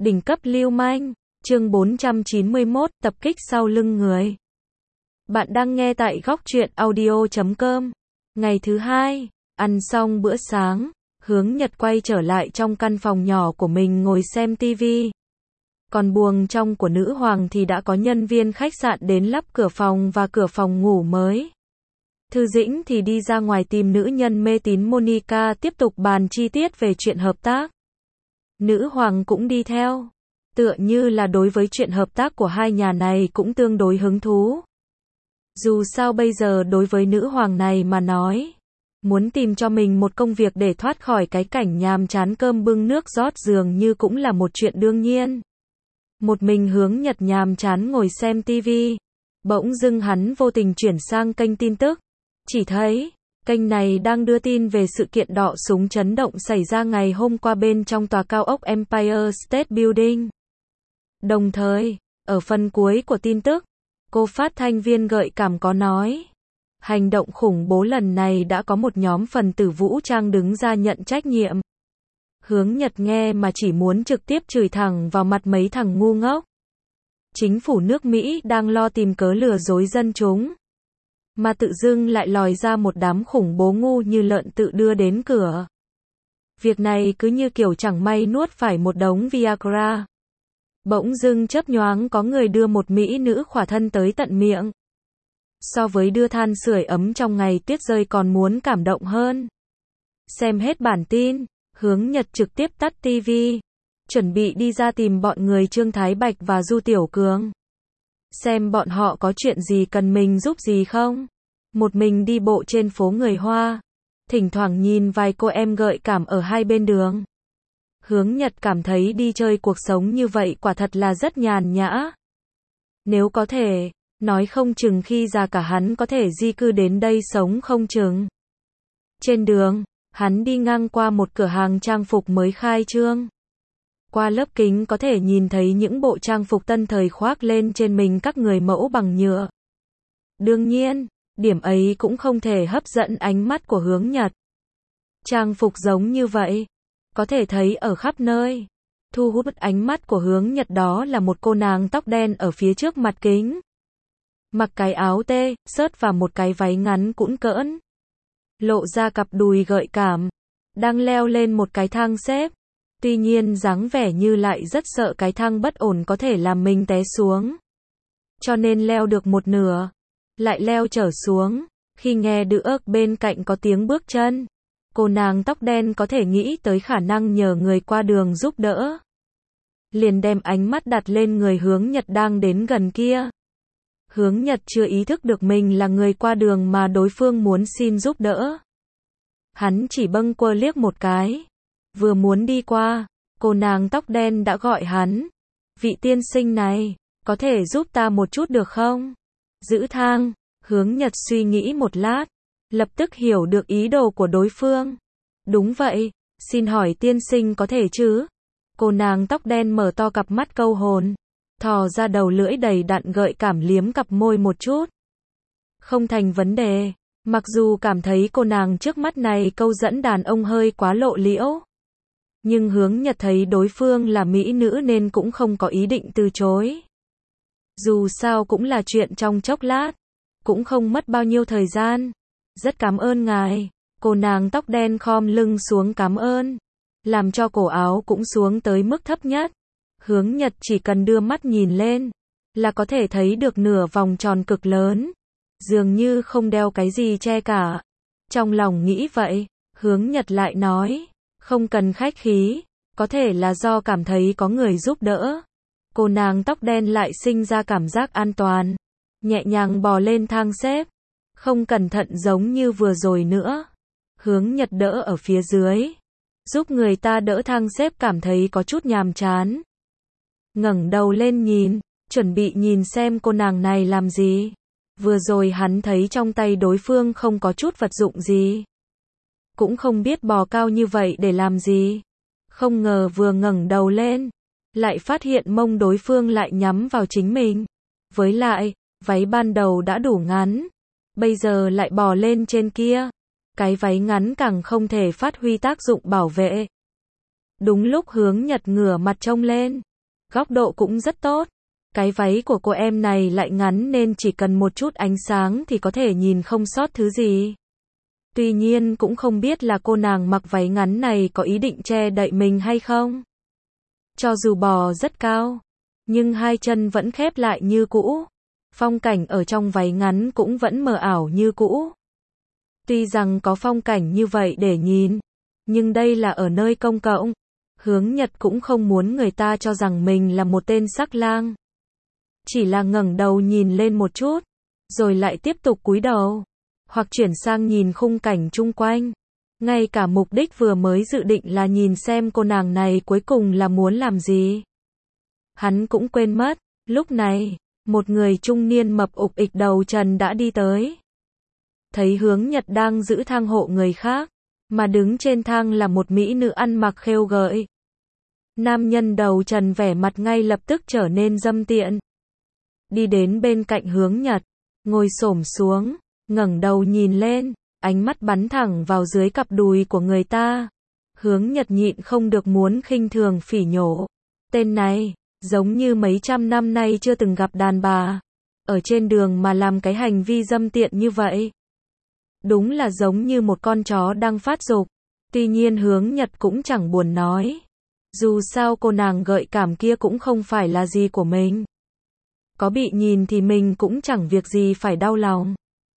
Đỉnh cấp lưu manh, chương 491, tập kích sau lưng người. Bạn đang nghe tại góc truyện audio.com. Ngày thứ hai, ăn xong bữa sáng, Hướng Nhật quay trở lại trong căn phòng nhỏ của mình ngồi xem tivi. Còn buồng trong của nữ hoàng thì đã có nhân viên khách sạn đến lắp cửa phòng và cửa phòng ngủ mới. Thư Dĩnh thì đi ra ngoài tìm nữ nhân mê tín Monica tiếp tục bàn chi tiết về chuyện hợp tác. Nữ hoàng cũng đi theo, tựa như là đối với chuyện hợp tác của hai nhà này cũng tương đối hứng thú. Dù sao bây giờ đối với nữ hoàng này mà nói, muốn tìm cho mình một công việc để thoát khỏi cái cảnh nhàm chán cơm bưng nước rót dường như cũng là một chuyện đương nhiên. Một mình Hướng Nhật nhàm chán ngồi xem tivi, bỗng dưng hắn vô tình chuyển sang kênh tin tức, chỉ thấy kênh này đang đưa tin về sự kiện đọ súng chấn động xảy ra ngày hôm qua bên trong tòa cao ốc Empire State Building. Đồng thời, ở phần cuối của tin tức, cô phát thanh viên gợi cảm có nói, hành động khủng bố lần này đã có một nhóm phần tử vũ trang đứng ra nhận trách nhiệm. Hướng Nhật nghe mà chỉ muốn trực tiếp chửi thẳng vào mặt mấy thằng ngu ngốc. Chính phủ nước Mỹ đang lo tìm cớ lừa dối dân chúng, mà tự dưng lại lòi ra một đám khủng bố ngu như lợn tự đưa đến cửa. Việc này cứ như kiểu chẳng may nuốt phải một đống Viagra. Bỗng dưng chớp nhoáng có người đưa một mỹ nữ khỏa thân tới tận miệng. So với đưa than sưởi ấm trong ngày tuyết rơi còn muốn cảm động hơn. Xem hết bản tin, Hướng Nhật trực tiếp tắt tivi, chuẩn bị đi ra tìm bọn người Trương Thái Bạch và Du Tiểu Cường. Xem bọn họ có chuyện gì cần mình giúp gì không. Một mình đi bộ trên phố người Hoa, thỉnh thoảng nhìn vài cô em gợi cảm ở hai bên đường. Hướng Nhật cảm thấy đi chơi cuộc sống như vậy quả thật là rất nhàn nhã. Nếu có thể, nói không chừng khi già cả hắn có thể di cư đến đây sống không chừng. Trên đường, hắn đi ngang qua một cửa hàng trang phục mới khai trương. Qua lớp kính có thể nhìn thấy những bộ trang phục tân thời khoác lên trên mình các người mẫu bằng nhựa. Đương nhiên, điểm ấy cũng không thể hấp dẫn ánh mắt của Hướng Nhật. Trang phục giống như vậy, có thể thấy ở khắp nơi. Thu hút ánh mắt của Hướng Nhật đó là một cô nàng tóc đen ở phía trước mặt kính. Mặc cái áo tê, xớt và một cái váy ngắn cũn cỡn. Lộ ra cặp đùi gợi cảm. Đang leo lên một cái thang xếp. Tuy nhiên dáng vẻ như lại rất sợ cái thang bất ổn có thể làm mình té xuống. Cho nên leo được một nửa, lại leo trở xuống. Khi nghe được bên cạnh có tiếng bước chân, cô nàng tóc đen có thể nghĩ tới khả năng nhờ người qua đường giúp đỡ. Liền đem ánh mắt đặt lên người Hướng Nhật đang đến gần kia. Hướng Nhật chưa ý thức được mình là người qua đường mà đối phương muốn xin giúp đỡ. Hắn chỉ bâng quơ liếc một cái. Vừa muốn đi qua, cô nàng tóc đen đã gọi hắn. Vị tiên sinh này, có thể giúp ta một chút được không? Giữ thang, Hướng Nhật suy nghĩ một lát, lập tức hiểu được ý đồ của đối phương. Đúng vậy, xin hỏi tiên sinh có thể chứ? Cô nàng tóc đen mở to cặp mắt câu hồn, thò ra đầu lưỡi đầy đặn gợi cảm liếm cặp môi một chút. Không thành vấn đề, mặc dù cảm thấy cô nàng trước mắt này câu dẫn đàn ông hơi quá lộ liễu. Nhưng Hướng Nhật thấy đối phương là mỹ nữ nên cũng không có ý định từ chối. Dù sao cũng là chuyện trong chốc lát, cũng không mất bao nhiêu thời gian. Rất cảm ơn ngài. Cô nàng tóc đen khom lưng xuống cảm ơn, làm cho cổ áo cũng xuống tới mức thấp nhất. Hướng Nhật chỉ cần đưa mắt nhìn lên, là có thể thấy được nửa vòng tròn cực lớn. Dường như không đeo cái gì che cả. Trong lòng nghĩ vậy, Hướng Nhật lại nói, không cần khách khí, có thể là do cảm thấy có người giúp đỡ. Cô nàng tóc đen lại sinh ra cảm giác an toàn, nhẹ nhàng bò lên thang xếp, không cẩn thận giống như vừa rồi nữa. Hướng Nhật đỡ ở phía dưới, giúp người ta đỡ thang xếp cảm thấy có chút nhàm chán. Ngẩng đầu lên nhìn, chuẩn bị nhìn xem cô nàng này làm gì. Vừa rồi hắn thấy trong tay đối phương không có chút vật dụng gì. Cũng không biết bò cao như vậy để làm gì. Không ngờ vừa ngẩng đầu lên, lại phát hiện mông đối phương lại nhắm vào chính mình. Với lại, váy ban đầu đã đủ ngắn, bây giờ lại bò lên trên kia. Cái váy ngắn càng không thể phát huy tác dụng bảo vệ. Đúng lúc Hướng Nhật ngửa mặt trông lên, Góc độ cũng rất tốt. Cái váy của cô em này lại ngắn nên chỉ cần một chút ánh sáng thì có thể nhìn không sót thứ gì. Tuy nhiên cũng không biết là cô nàng mặc váy ngắn này có ý định che đậy mình hay không. Cho dù bò rất cao, nhưng hai chân vẫn khép lại như cũ. Phong cảnh ở trong váy ngắn cũng vẫn mờ ảo như cũ. Tuy rằng có phong cảnh như vậy để nhìn, nhưng đây là ở nơi công cộng. Hướng Nhật cũng không muốn người ta cho rằng mình là một tên sắc lang. Chỉ là ngẩng đầu nhìn lên một chút, rồi lại tiếp tục cúi đầu, hoặc chuyển sang nhìn khung cảnh chung quanh. Ngay cả mục đích vừa mới dự định là nhìn xem cô nàng này cuối cùng là muốn làm gì. Hắn cũng quên mất, lúc này, một người trung niên mập ục ịch đầu trần đã đi tới. Thấy Hướng Nhật đang giữ thang hộ người khác, mà đứng trên thang là một mỹ nữ ăn mặc khêu gợi. Nam nhân đầu trần vẻ mặt ngay lập tức trở nên dâm tiện. Đi đến bên cạnh Hướng Nhật, ngồi xổm xuống, ngẩng đầu nhìn lên, ánh mắt bắn thẳng vào dưới cặp đùi của người ta. Hướng Nhật nhịn không được muốn khinh thường phỉ nhổ. Tên này, giống như mấy trăm năm nay chưa từng gặp đàn bà. Ở trên đường mà làm cái hành vi dâm tiện như vậy. Đúng là giống như một con chó đang phát dục. Tuy nhiên Hướng Nhật cũng chẳng buồn nói. Dù sao cô nàng gợi cảm kia cũng không phải là gì của mình. Có bị nhìn thì mình cũng chẳng việc gì phải đau lòng.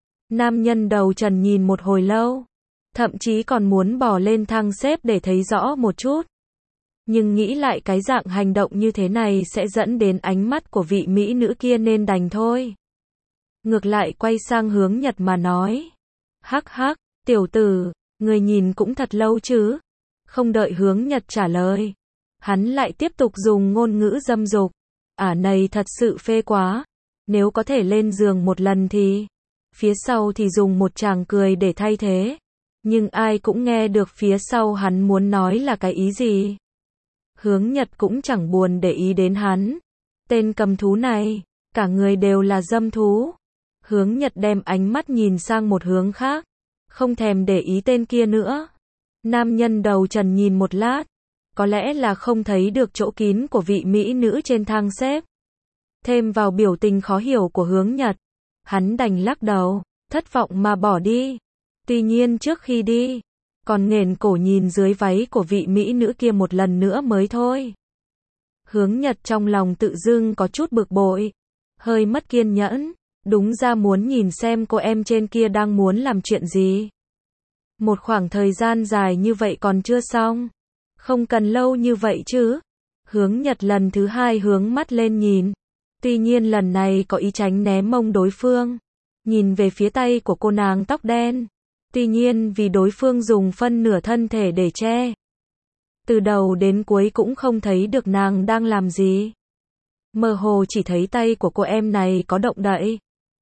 Nam nhân đầu trần nhìn một hồi lâu, thậm chí còn muốn bò lên thang xếp để thấy rõ một chút. Nhưng nghĩ lại cái dạng hành động như thế này sẽ dẫn đến ánh mắt của vị mỹ nữ kia nên đành thôi. Ngược lại quay sang Hướng Nhật mà nói. Hắc hắc, tiểu tử, người nhìn cũng thật lâu chứ. Không đợi Hướng Nhật trả lời, hắn lại tiếp tục dùng ngôn ngữ dâm dục. Này thật sự phê quá. Nếu có thể lên giường một lần thì... Phía sau thì dùng một tràng cười để thay thế. Nhưng ai cũng nghe được phía sau hắn muốn nói là cái ý gì. Hướng Nhật cũng chẳng buồn để ý đến hắn. Tên cầm thú này, cả người đều là dâm thú. Hướng Nhật đem ánh mắt nhìn sang một hướng khác, không thèm để ý tên kia nữa. Nam nhân đầu trần nhìn một lát, có lẽ là không thấy được chỗ kín của vị mỹ nữ trên thang xếp. Thêm vào biểu tình khó hiểu của Hướng Nhật, hắn đành lắc đầu, thất vọng mà bỏ đi. Tuy nhiên trước khi đi, còn nghển cổ nhìn dưới váy của vị mỹ nữ kia một lần nữa mới thôi. Hướng Nhật trong lòng tự dưng có chút bực bội, hơi mất kiên nhẫn, đúng ra muốn nhìn xem cô em trên kia đang muốn làm chuyện gì. Một khoảng thời gian dài như vậy còn chưa xong, không cần lâu như vậy chứ. Hướng Nhật lần thứ hai hướng mắt lên nhìn, tuy nhiên lần này có ý tránh né mông đối phương, nhìn về phía tay của cô nàng tóc đen. Tuy nhiên vì đối phương dùng phân nửa thân thể để che, từ đầu đến cuối cũng không thấy được nàng đang làm gì. Mơ hồ chỉ thấy tay của cô em này có động đậy.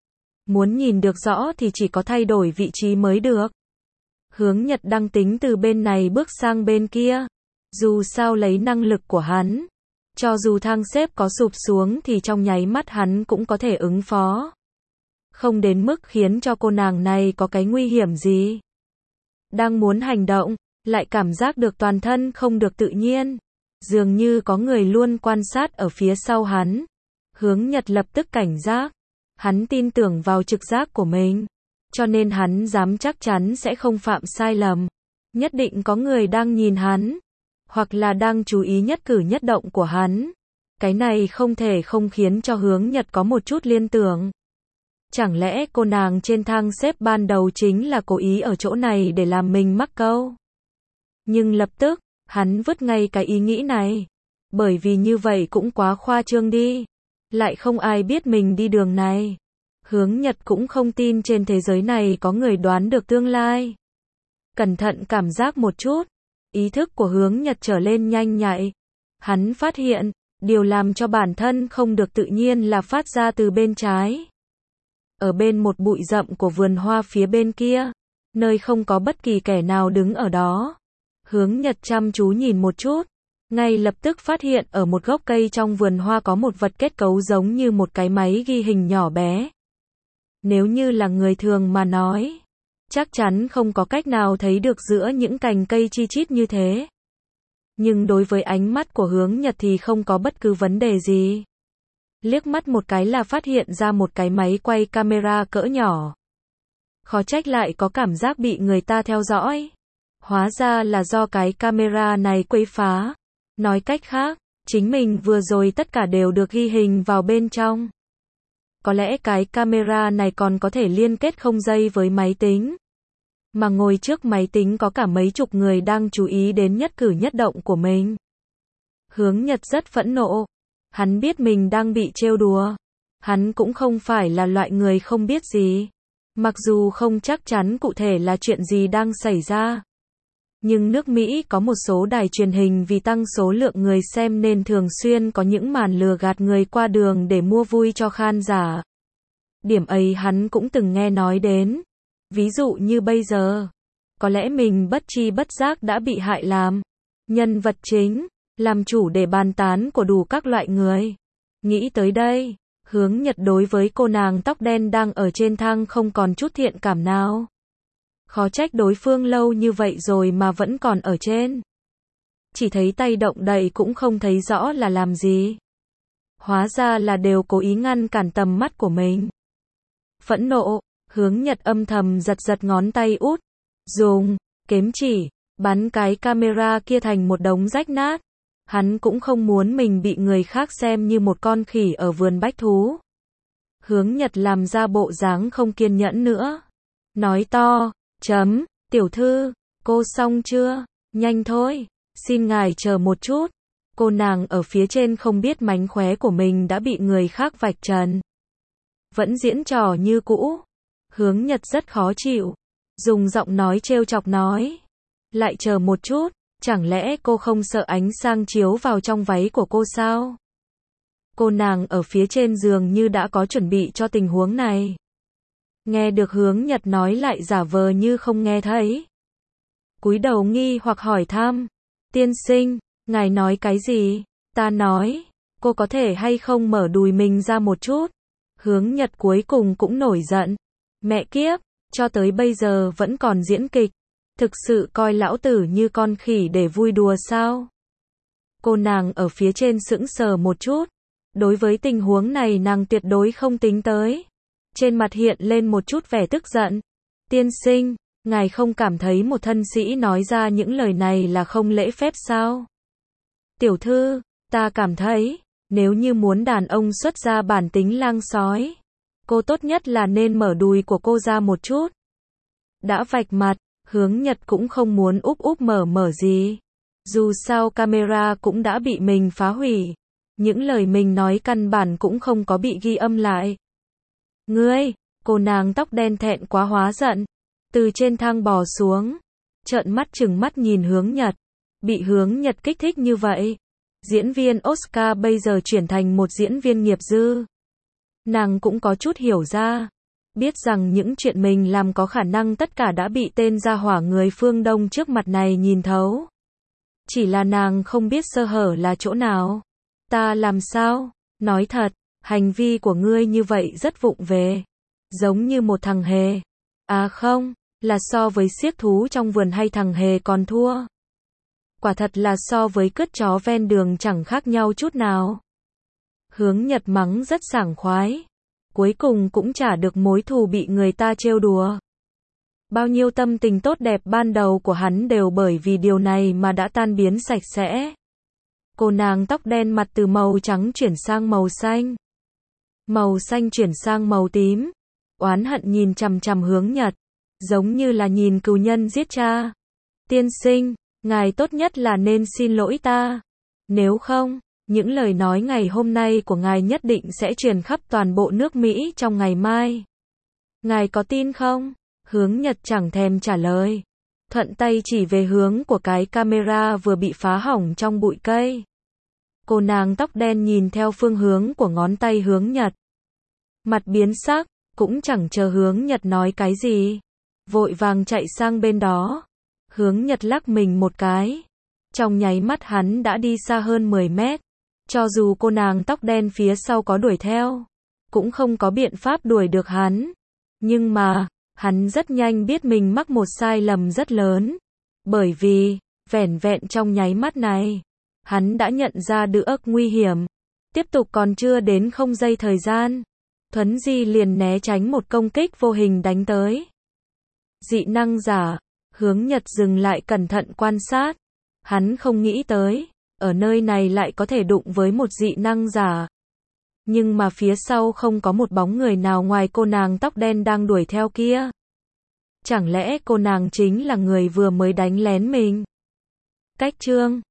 Muốn nhìn được rõ thì chỉ có thay đổi vị trí mới được. Hướng Nhật đang tính từ bên này bước sang bên kia. Dù sao lấy năng lực của hắn, cho dù thang xếp có sụp xuống thì trong nháy mắt hắn cũng có thể ứng phó. Không đến mức khiến cho cô nàng này có cái nguy hiểm gì. Đang muốn hành động, lại cảm giác được toàn thân không được tự nhiên. Dường như có người luôn quan sát ở phía sau hắn. Hướng Nhật lập tức cảnh giác. Hắn tin tưởng vào trực giác của mình. Cho nên hắn dám chắc chắn sẽ không phạm sai lầm. Nhất định có người đang nhìn hắn. Hoặc là đang chú ý nhất cử nhất động của hắn. Cái này không thể không khiến cho Hướng Nhật có một chút liên tưởng. Chẳng lẽ cô nàng trên thang xếp ban đầu chính là cố ý ở chỗ này để làm mình mắc câu? Nhưng lập tức, hắn vứt ngay cái ý nghĩ này. Bởi vì như vậy cũng quá khoa trương đi. Lại không ai biết mình đi đường này. Hướng Nhật cũng không tin trên thế giới này có người đoán được tương lai. Cẩn thận cảm giác một chút. Ý thức của Hướng Nhật trở lên nhanh nhạy. Hắn phát hiện, điều làm cho bản thân không được tự nhiên là phát ra từ bên trái. Ở bên một bụi rậm của vườn hoa phía bên kia, nơi không có bất kỳ kẻ nào đứng ở đó. Hướng Nhật chăm chú nhìn một chút, ngay lập tức phát hiện ở một gốc cây trong vườn hoa có một vật kết cấu giống như một cái máy ghi hình nhỏ bé. Nếu như là người thường mà nói, chắc chắn không có cách nào thấy được giữa những cành cây chi chít như thế. Nhưng đối với ánh mắt của Hướng Nhật thì không có bất cứ vấn đề gì. Liếc mắt một cái là phát hiện ra một cái máy quay camera cỡ nhỏ. Khó trách lại có cảm giác bị người ta theo dõi. Hóa ra là do cái camera này quấy phá. Nói cách khác, chính mình vừa rồi tất cả đều được ghi hình vào bên trong. Có lẽ cái camera này còn có thể liên kết không dây với máy tính. Mà ngồi trước máy tính có cả mấy chục người đang chú ý đến nhất cử nhất động của mình. Hướng Nhật rất phẫn nộ. Hắn biết mình đang bị trêu đùa. Hắn cũng không phải là loại người không biết gì. Mặc dù không chắc chắn cụ thể là chuyện gì đang xảy ra. Nhưng nước Mỹ có một số đài truyền hình vì tăng số lượng người xem nên thường xuyên có những màn lừa gạt người qua đường để mua vui cho khán giả. Điểm ấy hắn cũng từng nghe nói đến. Ví dụ như bây giờ, có lẽ mình bất tri bất giác đã bị hại làm nhân vật chính, làm chủ để bàn tán của đủ các loại người. Nghĩ tới đây, Hướng Nhật đối với cô nàng tóc đen đang ở trên thang không còn chút thiện cảm nào. Khó trách đối phương lâu như vậy rồi mà vẫn còn ở trên. Chỉ thấy tay động đậy cũng không thấy rõ là làm gì. Hóa ra là đều cố ý ngăn cản tầm mắt của mình. Phẫn nộ, Hướng Nhật âm thầm giật giật ngón tay út, dùng kiếm chỉ bắn cái camera kia thành một đống rách nát. Hắn cũng không muốn mình bị người khác xem như một con khỉ ở vườn bách thú. Hướng Nhật làm ra bộ dáng không kiên nhẫn nữa. Nói to, tiểu thư, cô xong chưa? Nhanh thôi, xin ngài chờ một chút. Cô nàng ở phía trên không biết mánh khóe của mình đã bị người khác vạch trần. Vẫn diễn trò như cũ. Hướng Nhật rất khó chịu. Dùng giọng nói trêu chọc nói. Lại chờ một chút, chẳng lẽ cô không sợ ánh sáng chiếu vào trong váy của cô sao? Cô nàng ở phía trên giường như đã có chuẩn bị cho tình huống này. Nghe được Hướng Nhật nói lại giả vờ như không nghe thấy. Cúi đầu nghi hoặc hỏi thăm. Tiên sinh, ngài nói cái gì? Ta nói, cô có thể hay không mở đùi mình ra một chút? Hướng Nhật cuối cùng cũng nổi giận. Mẹ kiếp, cho tới bây giờ vẫn còn diễn kịch. Thực sự coi lão tử như con khỉ để vui đùa sao? Cô nàng ở phía trên sững sờ một chút. Đối với tình huống này nàng tuyệt đối không tính tới. Trên mặt hiện lên một chút vẻ tức giận. Tiên sinh, ngài không cảm thấy một thân sĩ nói ra những lời này là không lễ phép sao? Tiểu thư, ta cảm thấy, nếu như muốn đàn ông xuất ra bản tính lang sói, cô tốt nhất là nên mở đùi của cô ra một chút. Đã vạch mặt, Hướng Nhật cũng không muốn úp úp mở gì. Dù sao camera cũng đã bị mình phá hủy. Những lời mình nói căn bản cũng không có bị ghi âm lại. Ngươi, cô nàng tóc đen thẹn quá hóa giận. Từ trên thang bò xuống. Trợn mắt trừng mắt nhìn Hướng Nhật. Bị Hướng Nhật kích thích như vậy. Diễn viên Oscar bây giờ chuyển thành một diễn viên nghiệp dư. Nàng cũng có chút hiểu ra. Biết rằng những chuyện mình làm có khả năng tất cả đã bị tên gia hỏa người phương Đông trước mặt này nhìn thấu. Chỉ là nàng không biết sơ hở là chỗ nào. Ta làm sao? Nói thật, hành vi của ngươi như vậy rất vụng về. Giống như một thằng hề. À không, là so với xiếc thú trong vườn hay thằng hề còn thua. Quả thật là so với cứt chó ven đường chẳng khác nhau chút nào. Hướng Nhật mắng rất sảng khoái. Cuối cùng cũng trả được mối thù bị người ta trêu đùa. Bao nhiêu tâm tình tốt đẹp ban đầu của hắn đều bởi vì điều này mà đã tan biến sạch sẽ. Cô nàng tóc đen mặt từ màu trắng chuyển sang màu xanh. Màu xanh chuyển sang màu tím. Oán hận nhìn chằm chằm Hướng Nhật. Giống như là nhìn cừu nhân giết cha. Tiên sinh, ngài tốt nhất là nên xin lỗi ta. Nếu không, những lời nói ngày hôm nay của ngài nhất định sẽ truyền khắp toàn bộ nước Mỹ trong ngày mai. Ngài có tin không? Hướng Nhật chẳng thèm trả lời. Thuận tay chỉ về hướng của cái camera vừa bị phá hỏng trong bụi cây. Cô nàng tóc đen nhìn theo phương hướng của ngón tay Hướng Nhật. Mặt biến sắc, cũng chẳng chờ Hướng Nhật nói cái gì. Vội vàng chạy sang bên đó. Hướng Nhật lắc mình một cái. Trong nháy mắt hắn đã đi xa hơn 10 mét. Cho dù cô nàng tóc đen phía sau có đuổi theo, cũng không có biện pháp đuổi được hắn. Nhưng mà, hắn rất nhanh biết mình mắc một sai lầm rất lớn. Bởi vì, Vẻn vẹn trong nháy mắt này, hắn đã nhận ra được nguy hiểm. Tiếp tục còn chưa đến 0 giây thời gian, Thuấn Di liền né tránh một công kích vô hình đánh tới. Dị năng giả, Hướng Nhật dừng lại cẩn thận quan sát. Hắn không nghĩ tới, ở nơi này lại có thể đụng với một dị năng giả. Nhưng mà phía sau không có một bóng người nào ngoài cô nàng tóc đen đang đuổi theo kia. Chẳng lẽ cô nàng chính là người vừa mới đánh lén mình? Cách chương